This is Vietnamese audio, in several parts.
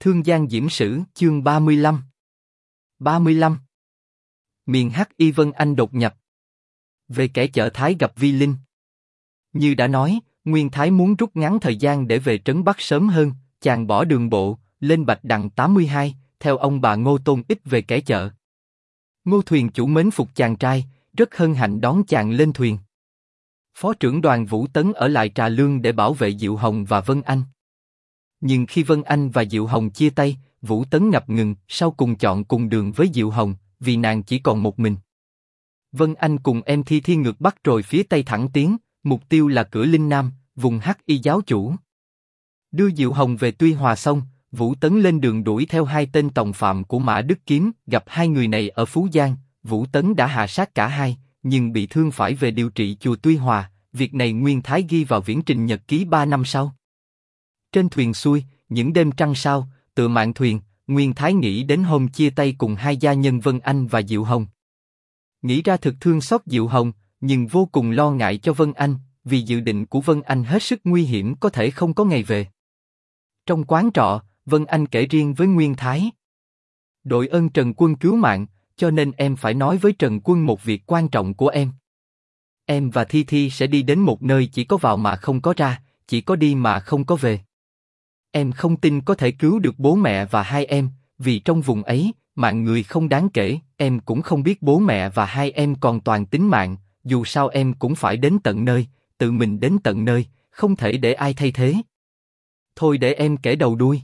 Thương Giang Diễm Sử, chương 35. 35. Miền Hắc Y Vân Anh đột nhập. Về kẻ chợ Thái gặp Vi Linh. Như đã nói, Nguyên Thái muốn rút ngắn thời gian để về Trấn Bắc sớm hơn, chàng bỏ đường bộ, lên Bạch Đằng 82, theo ông bà Ngô Tôn Ích về kẻ chợ. Ngô thuyền chủ mến phục chàng trai, rất hân hạnh đón chàng lên thuyền. Phó trưởng đoàn Vũ Tấn ở lại Trà Lương để bảo vệ Diệu Hồng và Vân Anh. Nhưng khi Vân Anh và Diệu Hồng chia tay, Vũ Tấn ngập ngừng, sau cùng chọn cùng đường với Diệu Hồng, vì nàng chỉ còn một mình. Vân Anh cùng em Thi Thi ngược Bắc rồi phía Tây thẳng tiến, mục tiêu là cửa Linh Nam, vùng Hắc Y giáo chủ. Đưa Diệu Hồng về Tuy Hòa xong, Vũ Tấn lên đường đuổi theo hai tên tòng phạm của Mã Đức Kiếm, gặp hai người này ở Phú Giang, Vũ Tấn đã hạ sát cả hai, nhưng bị thương phải về điều trị chùa Tuy Hòa, việc này Nguyên Thái ghi vào viễn trình nhật ký 3 năm sau. Trên thuyền xuôi, những đêm trăng sao, tựa mạn thuyền, Nguyên Thái nghĩ đến hôm chia tay cùng hai gia nhân Vân Anh và Diệu Hồng. Nghĩ ra thực thương xót Diệu Hồng, nhưng vô cùng lo ngại cho Vân Anh, vì dự định của Vân Anh hết sức nguy hiểm có thể không có ngày về. Trong quán trọ, Vân Anh kể riêng với Nguyên Thái. Đội ơn Trần Quân cứu mạng, cho nên em phải nói với Trần Quân một việc quan trọng của em. Em và Thi Thi sẽ đi đến một nơi chỉ có vào mà không có ra, chỉ có đi mà không có về. Em không tin có thể cứu được bố mẹ và hai em, vì trong vùng ấy, mạng người không đáng kể, em cũng không biết bố mẹ và hai em còn toàn tính mạng, dù sao em cũng phải đến tận nơi, tự mình đến tận nơi, không thể để ai thay thế. Thôi để em kể đầu đuôi.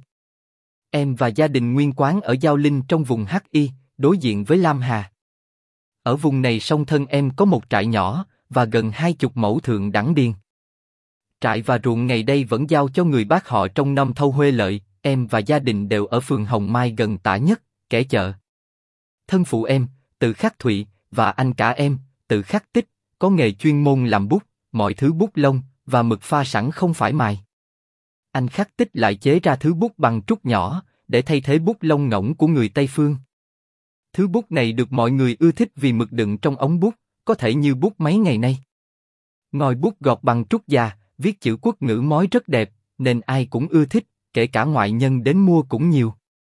Em và gia đình nguyên quán ở Giao Linh trong vùng Hắc Y, đối diện với Lam Hà. Ở vùng này song thân em có một trại nhỏ, và gần 20 mẫu thượng đẳng điền. Trại và ruộng ngày đây vẫn giao cho người bác họ trong năm thâu Huê Lợi, em và gia đình đều ở phường Hồng Mai gần Tả Nhất, kẻ chợ. Thân phụ em, Từ Khắc Thụy, và anh cả em, Từ Khắc Tích, có nghề chuyên môn làm bút, mọi thứ bút lông, và mực pha sẵn không phải mài. Anh Khắc Tích lại chế ra thứ bút bằng trúc nhỏ, để thay thế bút lông ngỗng của người Tây Phương. Thứ bút này được mọi người ưa thích vì mực đựng trong ống bút, có thể như bút máy ngày nay. Ngòi bút gọt bằng trúc già, viết chữ quốc ngữ mói rất đẹp, nên ai cũng ưa thích, kể cả ngoại nhân đến mua cũng nhiều.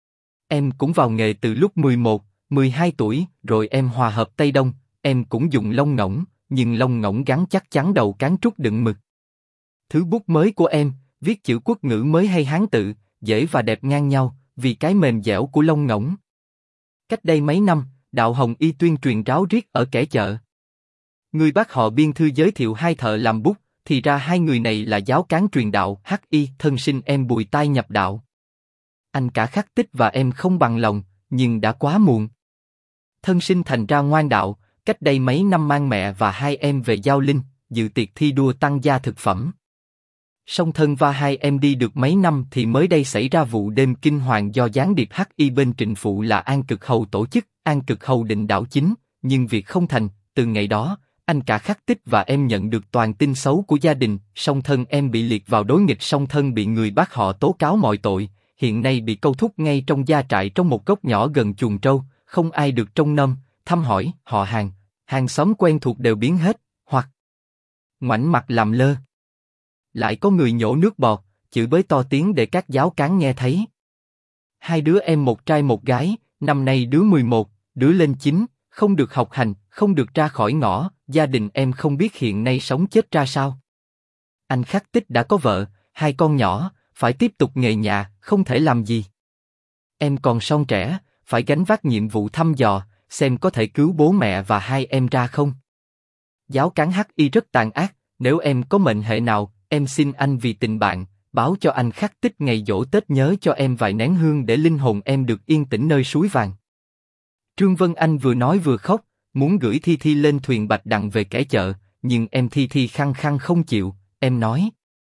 Em cũng vào nghề từ lúc 11, 12 tuổi, rồi em hòa hợp Tây Đông, em cũng dùng lông ngỗng, nhưng lông ngỗng gắn chắc chắn đầu cán trúc đựng mực. Thứ bút mới của em, viết chữ quốc ngữ mới hay Hán tự, dễ và đẹp ngang nhau, vì cái mềm dẻo của lông ngỗng. Cách đây mấy năm, đạo Hồng Y tuyên truyền ráo riết ở kẻ chợ. Người bác họ biên thư giới thiệu hai thợ làm bút, thì ra hai người này là giáo cán truyền đạo Hắc Y. Thân sinh em Bùi Tai nhập đạo. Anh cả Khắc Tích và em không bằng lòng, nhưng đã quá muộn. Thân sinh thành ra ngoan đạo, cách đây mấy năm mang mẹ và hai em về Giao Linh, dự tiệc thi đua tăng gia thực phẩm. Song thân và hai em đi được mấy năm thì mới đây xảy ra vụ đêm kinh hoàng do gián điệp Hắc Y bên Trịnh Phụ là An Cực Hầu tổ chức, An Cực Hầu định đảo chính, nhưng việc không thành. Từ ngày đó, anh cả Khắc Tích và em nhận được toàn tin xấu của gia đình, song thân em bị liệt vào đối nghịch, song thân bị người bác họ tố cáo mọi tội, hiện nay bị câu thúc ngay trong gia trại trong một góc nhỏ gần chuồng trâu, không ai được trông nom, thăm hỏi, họ hàng xóm quen thuộc đều biến hết, hoặc ngoảnh mặt làm lơ. Lại có người nhổ nước bọt, chửi bới to tiếng để các giáo cán nghe thấy. Hai đứa em một trai một gái, năm nay đứa 11, đứa lên 9, không được học hành, không được ra khỏi ngõ, gia đình em không biết hiện nay sống chết ra sao. Anh Khắc Tích đã có vợ, hai con nhỏ, phải tiếp tục nghề nhà, không thể làm gì. Em còn son trẻ, phải gánh vác nhiệm vụ thăm dò, xem có thể cứu bố mẹ và hai em ra không. Giáo cán Hắc Y rất tàn ác, nếu em có mệnh hệ nào, em xin anh vì tình bạn, báo cho anh Khắc Tích ngày giỗ Tết nhớ cho em vài nén hương để linh hồn em được yên tĩnh nơi suối vàng. Trương Vân Anh vừa nói vừa khóc, muốn gửi Thi Thi lên thuyền Bạch Đằng về kẻ chợ, nhưng em Thi Thi khăng khăng không chịu, em nói.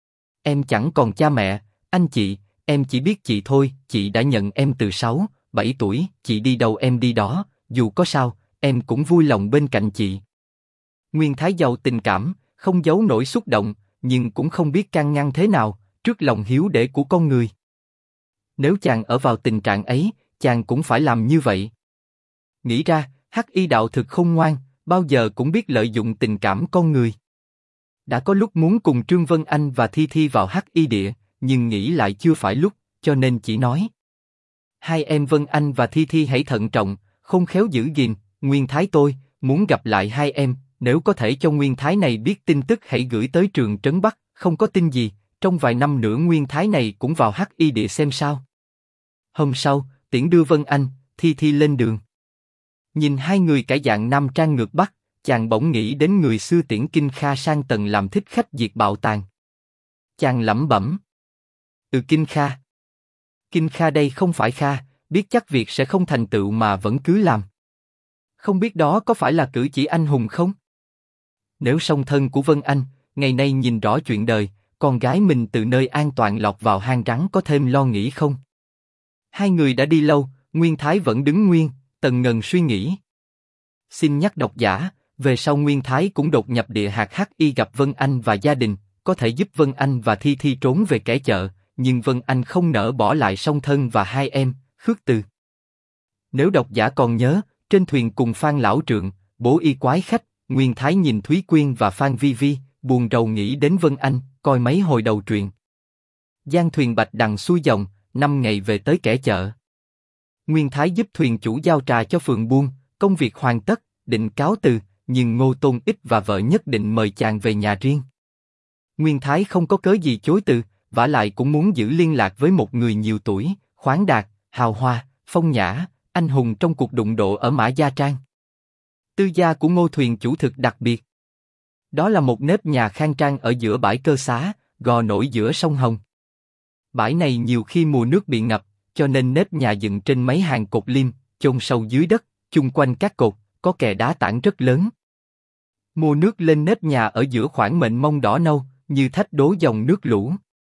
Em chẳng còn cha mẹ, anh chị, em chỉ biết chị thôi, chị đã nhận em từ 6, 7 tuổi, chị đi đâu em đi đó, dù có sao, em cũng vui lòng bên cạnh chị. Nguyên Thái giàu tình cảm, không giấu nổi xúc động, nhưng cũng không biết can ngăn thế nào, trước lòng hiếu để của con người. Nếu chàng ở vào tình trạng ấy, chàng cũng phải làm như vậy. Nghĩ ra, Hắc Y đạo thực khôn ngoan, bao giờ cũng biết lợi dụng tình cảm con người. Đã có lúc muốn cùng Trương Vân Anh và Thi Thi vào Hắc Y địa, nhưng nghĩ lại chưa phải lúc, cho nên chỉ nói. Hai em Vân Anh và Thi Thi hãy thận trọng, không khéo giữ gìn. Nguyên Thái tôi muốn gặp lại hai em, nếu có thể cho Nguyên Thái này biết tin tức hãy gửi tới trường Trấn Bắc. Không có tin gì, trong vài năm nữa Nguyên Thái này cũng vào Hắc Y địa xem sao. Hôm sau, tiễn đưa Vân Anh, Thi Thi lên đường. Nhìn hai người cải dạng nam trang ngược Bắc, chàng bỗng nghĩ đến người xưa Tiễn Kinh Kha sang tầng làm thích khách diệt bạo tàng. Chàng lẩm bẩm. Kinh Kha. Kinh Kha đây không phải Kha, biết chắc việc sẽ không thành tựu mà vẫn cứ làm. Không biết đó có phải là cử chỉ anh hùng không? Nếu song thân của Vân Anh, ngày nay nhìn rõ chuyện đời, con gái mình từ nơi an toàn lọt vào hang rắn có thêm lo nghĩ không? Hai người đã đi lâu, Nguyên Thái vẫn đứng nguyên, tần ngần suy nghĩ. Xin nhắc độc giả, về sau Nguyên Thái cũng đột nhập địa hạt Hắc Y gặp Vân Anh và gia đình, có thể giúp Vân Anh và Thi Thi trốn về kẻ chợ, nhưng Vân Anh không nỡ bỏ lại song thân và hai em, khước từ. Nếu độc giả còn nhớ, trên thuyền cùng Phan Lão Trượng, Bố Y Quái Khách, Nguyên Thái nhìn Thúy Quyên và Phan Vi Vi, buồn rầu nghĩ đến Vân Anh, coi mấy hồi đầu truyện. Giang thuyền bạch đằng xuôi dòng, 5 ngày về tới kẻ chợ. Nguyên Thái giúp thuyền chủ giao trà cho phường buôn, công việc hoàn tất, định cáo từ, nhưng Ngô Tôn Ích và vợ nhất định mời chàng về nhà riêng. Nguyên Thái không có cớ gì chối từ, vả lại cũng muốn giữ liên lạc với một người nhiều tuổi, khoáng đạt, hào hoa, phong nhã, anh hùng trong cuộc đụng độ ở Mã Gia Trang. Tư gia của Ngô thuyền chủ thực đặc biệt. Đó là một nếp nhà khang trang ở giữa bãi Cơ Xá, gò nổi giữa sông Hồng. Bãi này nhiều khi mùa nước bị ngập, cho nên nếp nhà dựng trên mấy hàng cột liêm, chôn sâu dưới đất, chung quanh các cột, có kè đá tảng rất lớn. Mùa nước lên nếp nhà ở giữa khoảng mênh mông đỏ nâu, như thách đố dòng nước lũ.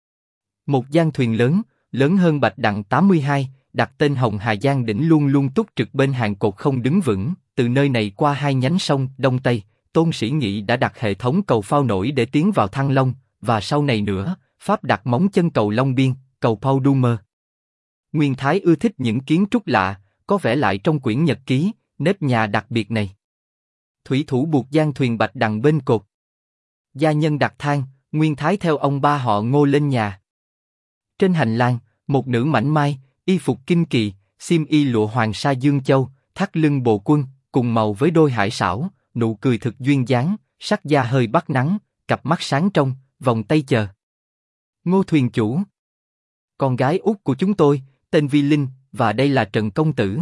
Một gian thuyền lớn, lớn hơn bạch đằng 82, đặt tên Hồng Hà Giang đỉnh luôn luôn túc trực bên hàng cột không đứng vững. Từ nơi này qua hai nhánh sông Đông Tây, Tôn Sĩ Nghị đã đặt hệ thống cầu phao nổi để tiến vào Thăng Long, và sau này nữa, Pháp đặt móng chân cầu Long Biên, cầu Paul Dumer. Nguyên Thái ưa thích những kiến trúc lạ, có vẻ lại trong quyển nhật ký, nếp nhà đặc biệt này. Thủy thủ buộc gian thuyền bạch đằng bên cột. Gia nhân đặt thang, Nguyên Thái theo ông ba họ Ngô lên nhà. Trên hành lang, một nữ mảnh mai, y phục kinh kỳ, xiêm y lụa hoàng sa Dương Châu, thắt lưng bồ quân, cùng màu với đôi hải xảo, nụ cười thực duyên dáng, sắc da hơi bắt nắng, cặp mắt sáng trong, vòng tay chờ. Ngô thuyền chủ. Con gái út của chúng tôi, tên Vi Linh, và đây là Trần công tử.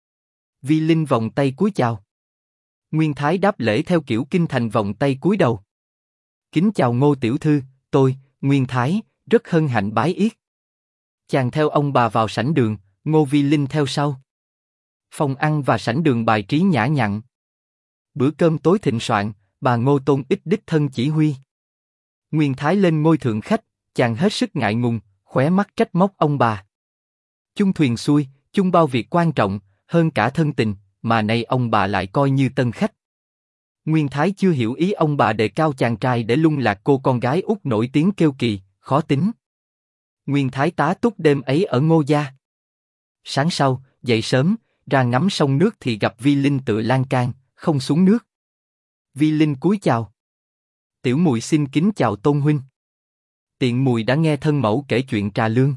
Vi Linh vòng tay cúi chào. Nguyên Thái đáp lễ theo kiểu kinh thành vòng tay cúi đầu. Kính chào Ngô tiểu thư, tôi, Nguyên Thái, rất hân hạnh bái yết. Chàng theo ông bà vào sảnh đường, Ngô Vi Linh theo sau. Phòng ăn và sảnh đường bài trí nhã nhặn. Bữa cơm tối thịnh soạn, bà Ngô Tôn Ích đích thân chỉ huy. Nguyên Thái lên ngôi thượng khách, chàng hết sức ngại ngùng, khóe mắt trách móc ông bà. Chung thuyền xuôi, chung bao việc quan trọng, hơn cả thân tình, mà nay ông bà lại coi như tân khách. Nguyên Thái chưa hiểu ý ông bà đề cao chàng trai để lung lạc cô con gái út nổi tiếng kêu kỳ, khó tính. Nguyên Thái tá túc đêm ấy ở Ngô gia. Sáng sau, dậy sớm, ra ngắm sông nước thì gặp Vi Linh tựa lan can, không xuống nước. Vi Linh cúi chào. Tiểu muội xin kính chào Tôn huynh. Tiện muội đã nghe thân mẫu kể chuyện Trà Lương.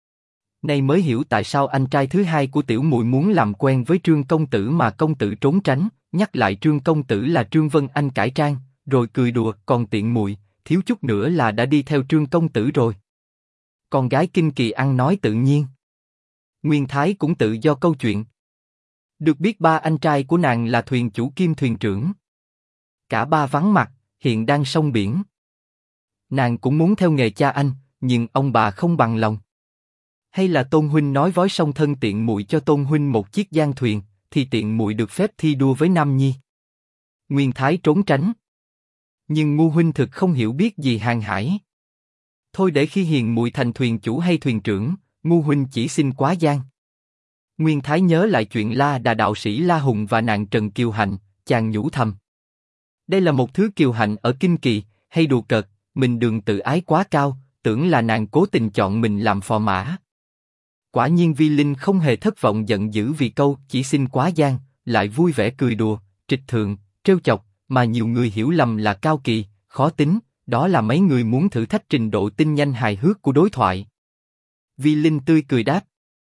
Nay mới hiểu tại sao anh trai thứ hai của tiểu muội muốn làm quen với Trương công tử mà công tử trốn tránh, nhắc lại Trương công tử là Trương Vân Anh cải trang, rồi cười đùa, còn tiện muội, thiếu chút nữa là đã đi theo Trương công tử rồi. Con gái kinh kỳ ăn nói tự nhiên. Nguyên Thái cũng tự do câu chuyện. Được biết ba anh trai của nàng là thuyền chủ kim thuyền trưởng. Cả ba vắng mặt, hiện đang sông biển. Nàng cũng muốn theo nghề cha anh, nhưng ông bà không bằng lòng. Hay là Tôn huynh nói vói song thân tiện muội cho Tôn huynh một chiếc giang thuyền, thì tiện muội được phép thi đua với Nam Nhi. Nguyên Thái trốn tránh. Nhưng ngu huynh thực không hiểu biết gì hàng hải. Thôi để khi hiền muội thành thuyền chủ hay thuyền trưởng, ngu huynh chỉ xin quá giang. Nguyên Thái nhớ lại chuyện La Đà đạo sĩ La Hùng và nàng Trần Kiều Hạnh, chàng nhủ thầm. Đây là một thứ kiều hạnh ở kinh kỳ, hay đùa cợt, mình đường tự ái quá cao, tưởng là nàng cố tình chọn mình làm phò mã. Quả nhiên Vi Linh không hề thất vọng giận dữ vì câu chỉ xin quá giang, lại vui vẻ cười đùa, trịch thượng, trêu chọc, mà nhiều người hiểu lầm là cao kỳ, khó tính, đó là mấy người muốn thử thách trình độ tinh nhanh hài hước của đối thoại. Vi Linh tươi cười đáp.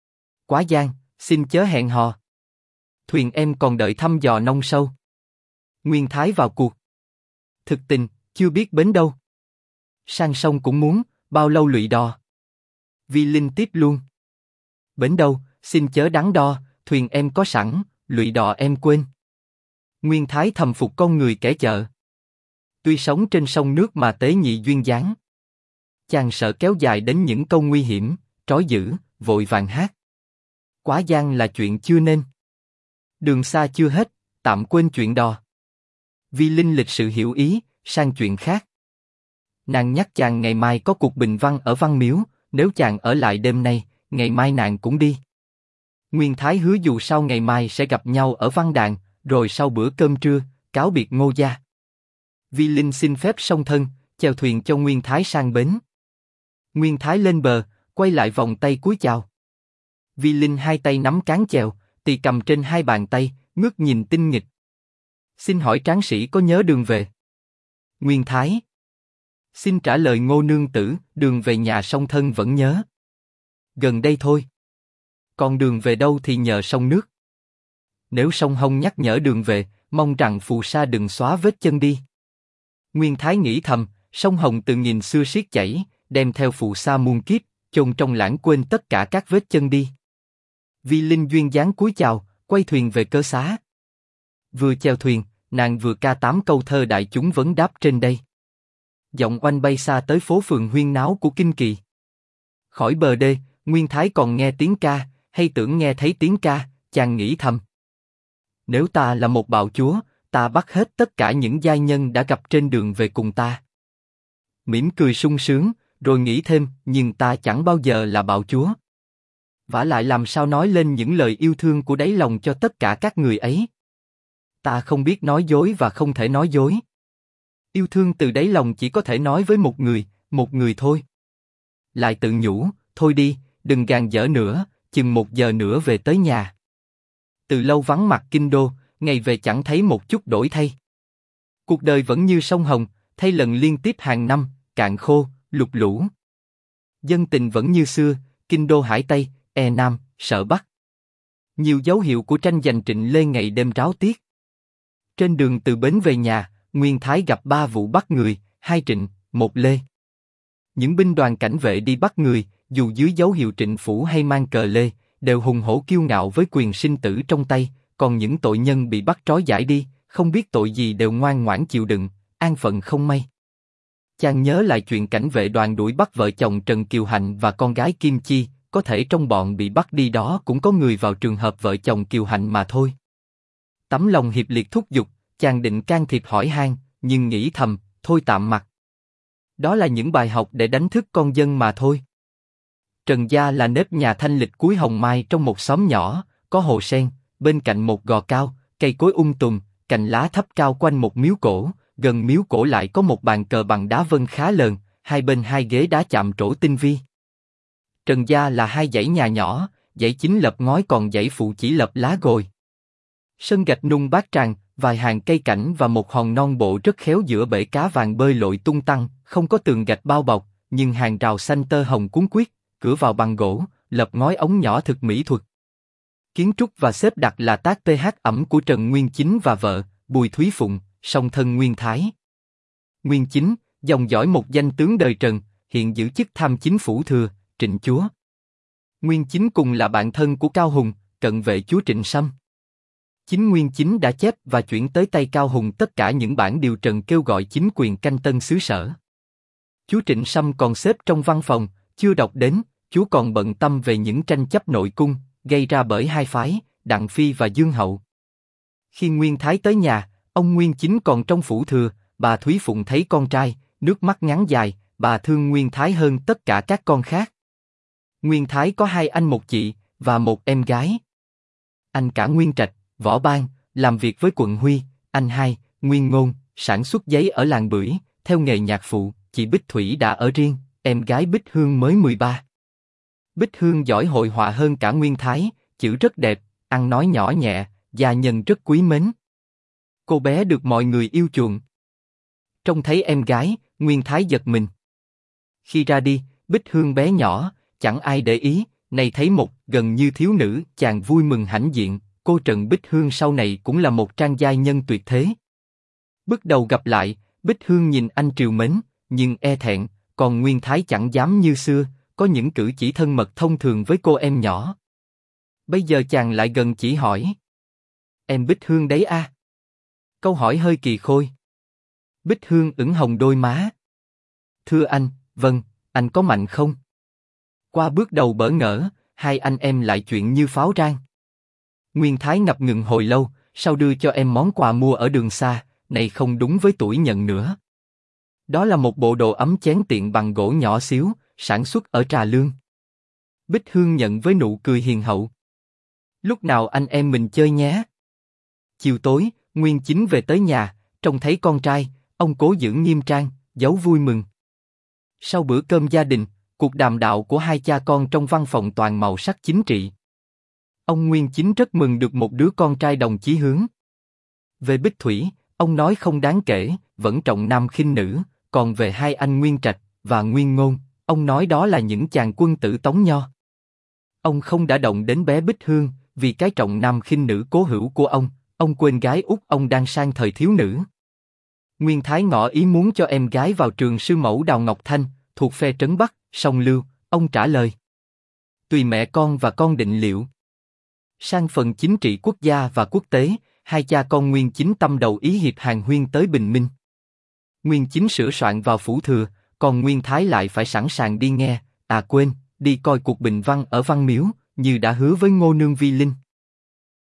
Quá giang, xin chớ hẹn hò. Thuyền em còn đợi thăm dò nông sâu. Nguyên Thái vào cuộc. Thực tình, chưa biết bến đâu. Sang sông cũng muốn, bao lâu lụy đò. Vi Linh tiếp luôn. Bến đâu, xin chớ đắn đo, thuyền em có sẵn, lụy đò em quên. Nguyên Thái thầm phục con người kẻ chợ. Tuy sống trên sông nước mà tế nhị duyên dáng. Chàng sợ kéo dài đến những câu nguy hiểm, trói giữ, vội vàng hát. Quá giang là chuyện chưa nên. Đường xa chưa hết, tạm quên chuyện đò. Vi Linh lịch sự hiểu ý, sang chuyện khác. Nàng nhắc chàng ngày mai có cuộc bình văn ở Văn Miếu, nếu chàng ở lại đêm nay, ngày mai nàng cũng đi. Nguyên Thái hứa dù sau ngày mai sẽ gặp nhau ở Văn Đàn, rồi sau bữa cơm trưa, cáo biệt Ngô gia. Vi Linh xin phép song thân, chèo thuyền cho Nguyên Thái sang bến. Nguyên Thái lên bờ, quay lại vòng tay cúi chào. Vi Linh hai tay nắm cán chèo, tỳ cầm trên hai bàn tay, ngước nhìn tinh nghịch. Xin hỏi tráng sĩ có nhớ đường về? Nguyên Thái. Xin trả lời Ngô nương tử, đường về nhà song thân vẫn nhớ. Gần đây thôi. Còn đường về đâu thì nhờ sông nước. Nếu sông Hồng nhắc nhở đường về, mong rằng phù sa đừng xóa vết chân đi. Nguyên Thái nghĩ thầm, sông Hồng từ nghìn xưa siết chảy, đem theo phù sa muôn kiếp, chôn trong lãng quên tất cả các vết chân đi. Vi Linh duyên dáng cúi chào, quay thuyền về cơ xá. Vừa chèo thuyền, nàng vừa ca 8 câu thơ đại chúng vấn đáp trên đây. Giọng oanh bay xa tới phố phường huyên náo của Kinh Kỳ. Khỏi bờ đê, Nguyên Thái còn nghe tiếng ca, hay tưởng nghe thấy tiếng ca, chàng nghĩ thầm. Nếu ta là một bạo chúa, ta bắt hết tất cả những giai nhân đã gặp trên đường về cùng ta. Mỉm cười sung sướng, rồi nghĩ thêm, nhưng ta chẳng bao giờ là bạo chúa. Vả lại làm sao nói lên những lời yêu thương của đáy lòng cho tất cả các người ấy. Ta không biết nói dối và không thể nói dối. Yêu thương từ đáy lòng chỉ có thể nói với một người thôi. Lại tự nhủ, thôi đi, đừng gàn dở nữa, chừng 1 giờ nữa về tới nhà. Từ lâu vắng mặt kinh đô, ngày về chẳng thấy một chút đổi thay. Cuộc đời vẫn như sông Hồng, thay lần liên tiếp hàng năm, cạn khô, lụt lũ. Dân tình vẫn như xưa, kinh đô hải Tây, e Nam, sợ Bắc. Nhiều dấu hiệu của tranh giành Trịnh Lê ngày đêm ráo tiết. Trên đường từ bến về nhà, Nguyên Thái gặp 3 vụ bắt người, 2 Trịnh, 1 Lê. Những binh đoàn cảnh vệ đi bắt người, dù dưới dấu hiệu Trịnh phủ hay mang cờ Lê, đều hùng hổ kiêu ngạo với quyền sinh tử trong tay, còn những tội nhân bị bắt trói giải đi, không biết tội gì đều ngoan ngoãn chịu đựng, an phận không may. Chàng nhớ lại chuyện cảnh vệ đoàn đuổi bắt vợ chồng Trần Kiều Hạnh và con gái Kim Chi, có thể trong bọn bị bắt đi đó cũng có người vào trường hợp vợ chồng Kiều Hạnh mà thôi. Tấm lòng hiệp liệt thúc giục, chàng định can thiệp hỏi han, nhưng nghĩ thầm, thôi tạm mặc. Đó là những bài học để đánh thức con dân mà thôi. Trần gia là nếp nhà thanh lịch cuối Hồng Mai trong một xóm nhỏ, có hồ sen, bên cạnh một gò cao, cây cối tùm, cành lá thấp cao quanh một miếu cổ, gần miếu cổ lại có một bàn cờ bằng đá vân khá lớn, hai bên 2 ghế đá chạm trổ tinh vi. Trần gia là 2 dãy nhà nhỏ, dãy chính lợp ngói còn dãy phụ chỉ lợp lá gồi. Sân gạch nung bát tràng, vài hàng cây cảnh và một hòn non bộ rất khéo giữa bể cá vàng bơi lội tung tăng, không có tường gạch bao bọc, nhưng hàng rào xanh tơ hồng cuốn quyết, cửa vào bằng gỗ, lợp ngói ống nhỏ thực mỹ thuật. Kiến trúc và xếp đặt là tác PH ẩm của Trần Nguyên Chính và vợ, Bùi Thúy Phụng, song thân Nguyên Thái. Nguyên Chính, dòng dõi một danh tướng đời Trần, hiện giữ chức tham chính phủ thừa, Trịnh chúa. Nguyên Chính cùng là bạn thân của Cao Hùng, cận vệ chúa Trịnh Sâm. Chính Nguyên Chính đã chép và chuyển tới tay Cao Hùng tất cả những bản điều Trần kêu gọi chính quyền canh tân xứ sở. Chúa Trịnh Sâm còn xếp trong văn phòng, chưa đọc đến, chúa còn bận tâm về những tranh chấp nội cung, gây ra bởi 2 phái, Đặng Phi và Dương Hậu. Khi Nguyên Thái tới nhà, ông Nguyên Chính còn trong phủ thừa, bà Thúy Phụng thấy con trai, nước mắt ngắn dài, bà thương Nguyên Thái hơn tất cả các con khác. Nguyên Thái có 2 anh 1 chị, và 1 em gái. Anh cả Nguyên Trạch, Võ Ban, làm việc với quận Huy, anh 2, Nguyên Ngôn, sản xuất giấy ở làng Bưởi, theo nghề nhạc phụ, chị Bích Thủy đã ở riêng, em gái Bích Hương mới 13. Bích Hương giỏi hội họa hơn cả Nguyên Thái, chữ rất đẹp, ăn nói nhỏ nhẹ, gia nhân rất quý mến. Cô bé được mọi người yêu chuộng. Trông thấy em gái, Nguyên Thái giật mình. Khi ra đi, Bích Hương bé nhỏ, chẳng ai để ý, Này thấy một gần như thiếu nữ, chàng vui mừng hãnh diện, cô Trần Bích Hương sau này cũng là một trang giai nhân tuyệt thế. Bước đầu gặp lại, Bích Hương nhìn anh trìu mến, nhưng e thẹn, còn Nguyên Thái chẳng dám như xưa, có những cử chỉ thân mật thông thường với cô em nhỏ. Bây giờ chàng lại gần chỉ hỏi. Em Bích Hương đấy à? Câu hỏi hơi kỳ khôi. Bích Hương ửng hồng đôi má. Thưa anh, vâng, anh có mạnh không? Qua bước đầu bỡ ngỡ, hai anh em lại chuyện như pháo rang. Nguyên Thái ngập ngừng hồi lâu, sau đưa cho em món quà mua ở đường xa, này không đúng với tuổi nhận nữa. Đó là một bộ đồ ấm chén tiện bằng gỗ nhỏ xíu, sản xuất ở Trà Lương. Bích Hương nhận với nụ cười hiền hậu. Lúc nào anh em mình chơi nhé. Chiều tối, Nguyên Chính về tới nhà, trông thấy con trai, ông cố giữ nghiêm trang, giấu vui mừng. Sau bữa cơm gia đình, cuộc đàm đạo của hai cha con trong văn phòng toàn màu sắc chính trị. Ông Nguyên Chính rất mừng được một đứa con trai đồng chí hướng. Về Bích Thủy, ông nói không đáng kể, vẫn trọng nam khinh nữ, còn về hai anh Nguyên Trạch và Nguyên Ngôn, ông nói đó là những chàng quân tử tống nho. Ông không đã động đến bé Bích Hương, vì cái trọng nam khinh nữ cố hữu của ông quên gái út ông đang sang thời thiếu nữ. Nguyên Thái ngỏ ý muốn cho em gái vào trường sư mẫu Đào Ngọc Thanh, thuộc phe Trấn Bắc, song Lưu, ông trả lời. Tùy mẹ con và con định liệu. Sang phần chính trị quốc gia và quốc tế, hai cha con Nguyên Chính tâm đầu ý hiệp hàn huyên tới bình minh. Nguyên Chính sửa soạn vào phủ thừa, còn Nguyên Thái lại phải sẵn sàng đi nghe, quên, đi coi cuộc bình văn ở Văn Miếu, như đã hứa với Ngô Nương Vi Linh.